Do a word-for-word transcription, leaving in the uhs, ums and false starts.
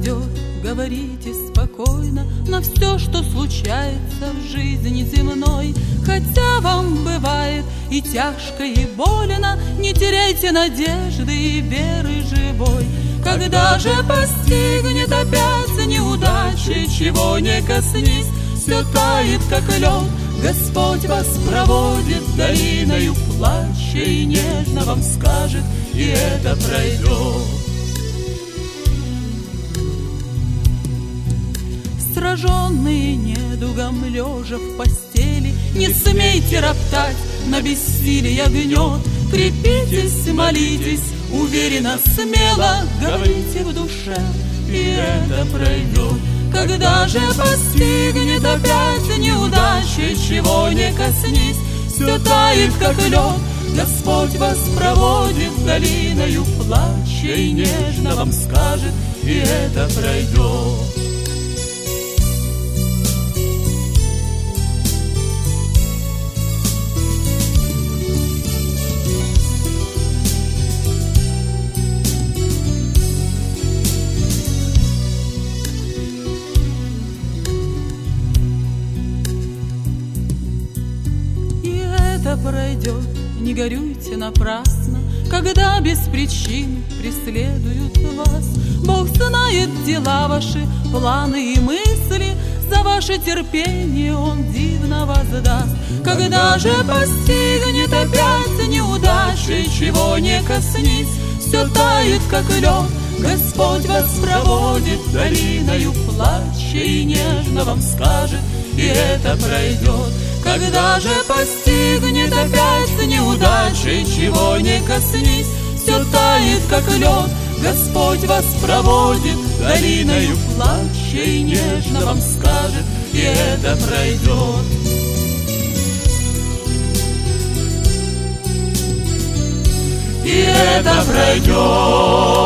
пройдет, говорите спокойно на все, что случается в жизни земной. Хотя вам бывает и тяжко, и больно, не теряйте надежды и веры живой. Когда же постигнет опять неудачи, чего не коснись, все тает, как лед. Господь вас проводит долиною плача и нежно вам скажет, и это пройдет. Сраженные недугом, лежа в постели, не смейте роптать на бессилие гнет. Крепитесь, молитесь, уверенно, смело говорите в душе, и это пройдет. Когда же постигнет опять неудачи, чего не коснись, все тает, как лед. Господь вас проводит долиною плача и нежно вам скажет, и это пройдет. Пройдет, не горюйте напрасно, когда без причин преследуют вас. Бог знает дела ваши, планы и мысли, за ваше терпение Он дивно воздаст. Когда же постигнет опять неудачи, чего не коснись, все тает, как лед. Господь вас проводит долиною плача и нежно вам скажет, и это пройдет. Когда же постигнет опять неудачи, чего не коснись, все тает, как лед. Господь вас проводит долиною плача и нежно вам скажет, и это пройдет. И это пройдет.